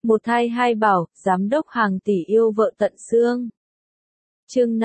Một thai hai bảo, giám đốc hàng tỷ yêu vợ tận xương. Chương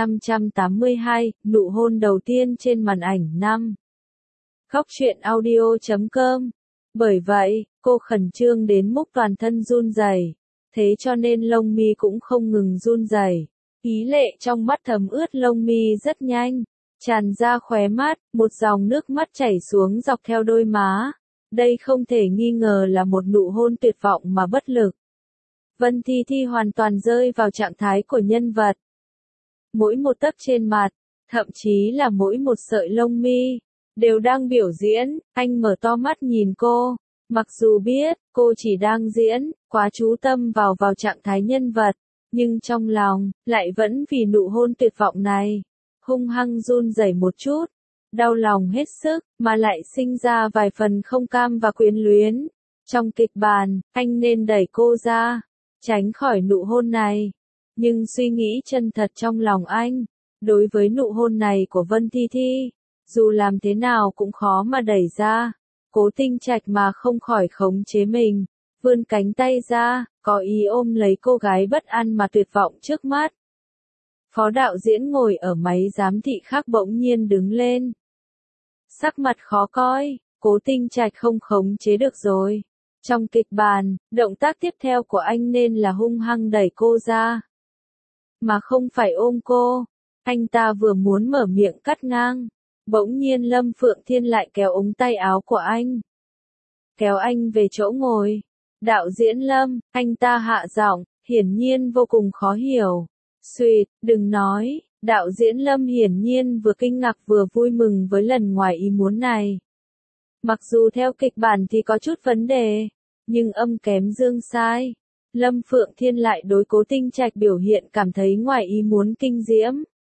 582, nụ hôn đầu tiên trên màn ảnh 5. Góc truyện audio.com. Bởi vậy, cô khẩn trương đến mức toàn thân run rẩy, thế cho nên lông mi cũng không ngừng run rẩy. Ý lệ trong mắt thấm ướt lông mi rất nhanh, tràn ra khóe mắt, một dòng nước mắt chảy xuống dọc theo đôi má. Đây không thể nghi ngờ là một nụ hôn tuyệt vọng mà bất lực. Vân Thi Thi hoàn toàn rơi vào trạng thái của nhân vật. Mỗi một tấc trên mặt, thậm chí là mỗi một sợi lông mi, đều đang biểu diễn. Anh mở to mắt nhìn cô, mặc dù biết cô chỉ đang diễn, quá chú tâm vào trạng thái nhân vật, nhưng trong lòng lại vẫn vì nụ hôn tuyệt vọng này hung hăng run rẩy một chút, đau lòng hết sức, mà lại sinh ra vài phần không cam và quyến luyến. Trong kịch bản, anh nên đẩy cô ra, tránh khỏi nụ hôn này. Nhưng suy nghĩ chân thật trong lòng anh, đối với nụ hôn này của Vân Thi Thi, dù làm thế nào cũng khó mà đẩy ra. Cố Tinh Trạch mà không khỏi khống chế mình, vươn cánh tay ra, có ý ôm lấy cô gái bất an mà tuyệt vọng trước mắt. Phó đạo diễn ngồi ở máy giám thị khác bỗng nhiên đứng lên. Sắc mặt khó coi, Cố Tinh Trạch không khống chế được rồi. Trong kịch bản, động tác tiếp theo của anh nên là hung hăng đẩy cô ra, mà không phải ôm cô. Anh ta vừa muốn mở miệng cắt ngang, bỗng nhiên Lâm Phượng Thiên lại kéo ống tay áo của anh, kéo anh về chỗ ngồi. Đạo diễn Lâm, anh ta hạ giọng, hiển nhiên vô cùng khó hiểu. Xuyệt, đừng nói. Đạo diễn Lâm hiển nhiên vừa kinh ngạc vừa vui mừng với lần ngoài ý muốn này. Mặc dù theo kịch bản thì có chút vấn đề, nhưng âm kém dương sai. Lâm Phượng Thiên lại đối Cố Tinh Trạch biểu hiện cảm thấy ngoài ý muốn kinh diễm.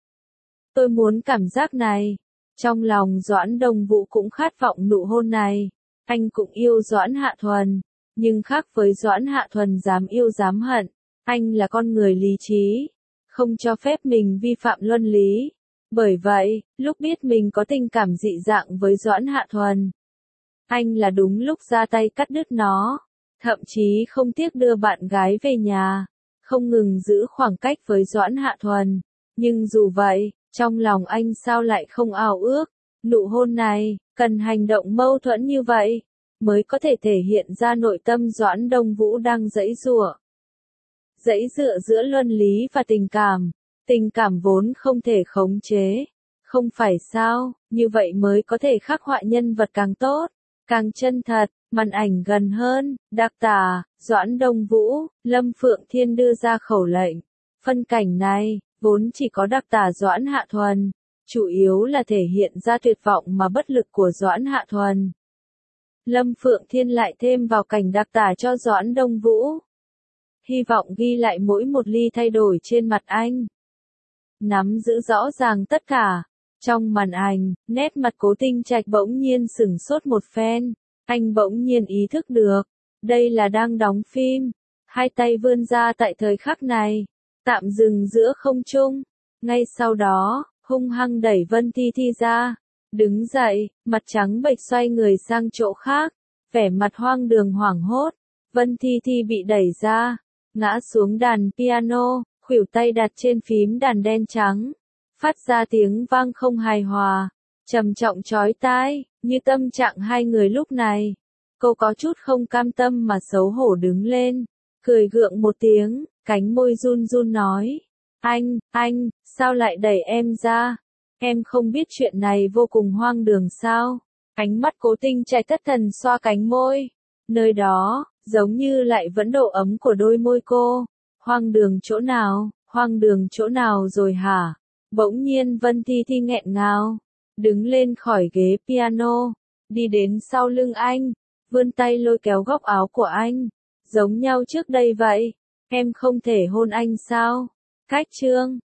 Tôi muốn cảm giác này. Trong lòng Doãn Đồng Vũ cũng khát vọng nụ hôn này. Anh cũng yêu Doãn Hạ Thuần, nhưng khác với Doãn Hạ Thuần dám yêu dám hận, anh là con người lý trí, không cho phép mình vi phạm luân lý. Bởi vậy, lúc biết mình có tình cảm dị dạng với Doãn Hạ Thuần, anh là đúng lúc ra tay cắt đứt nó, thậm chí không tiếc đưa bạn gái về nhà, không ngừng giữ khoảng cách với Doãn Hạ Thuần. Nhưng dù vậy, trong lòng anh sao lại không ao ước, nụ hôn này, cần hành động mâu thuẫn như vậy, mới có thể thể hiện ra nội tâm Doãn Đông Vũ đang giãy giụa. Giãy giụa giữa luân lý và tình cảm vốn không thể khống chế, không phải sao, như vậy mới có thể khắc họa nhân vật càng tốt, càng chân thật. Màn ảnh gần hơn, đặc tả, Doãn Đông Vũ, Lâm Phượng Thiên đưa ra khẩu lệnh. Phân cảnh này, vốn chỉ có đặc tả Doãn Hạ Thuần, chủ yếu là thể hiện ra tuyệt vọng mà bất lực của Doãn Hạ Thuần. Lâm Phượng Thiên lại thêm vào cảnh đặc tả cho Doãn Đông Vũ. Hy vọng ghi lại mỗi một ly thay đổi trên mặt anh. Nắm giữ rõ ràng tất cả. Trong màn ảnh, nét mặt Cố Tinh Trạch bỗng nhiên sửng sốt một phen. Anh bỗng nhiên ý thức được, đây là đang đóng phim. Hai tay vươn ra tại thời khắc này, tạm dừng giữa không trung. Ngay sau đó, hung hăng đẩy Vân Thi Thi ra, đứng dậy, mặt trắng bệch xoay người sang chỗ khác, vẻ mặt hoang đường hoảng hốt. Vân Thi Thi bị đẩy ra, ngã xuống đàn piano, khuỷu tay đặt trên phím đàn đen trắng, phát ra tiếng vang không hài hòa, trầm trọng chói tai, như tâm trạng hai người lúc này. Cô có chút không cam tâm mà xấu hổ đứng lên, cười gượng một tiếng, cánh môi run run nói: Anh, sao lại đẩy em ra? Em không biết chuyện này vô cùng hoang đường sao? Ánh mắt Cố Tinh Trạch thất thần xoa cánh môi. Nơi đó, giống như lại vẫn độ ấm của đôi môi cô. Hoang đường chỗ nào rồi hả? Bỗng nhiên Vân Thi Thi nghẹn ngào, đứng lên khỏi ghế piano, đi đến sau lưng anh, vươn tay lôi kéo góc áo của anh, giống nhau trước đây vậy. Em không thể hôn anh sao? Cách chương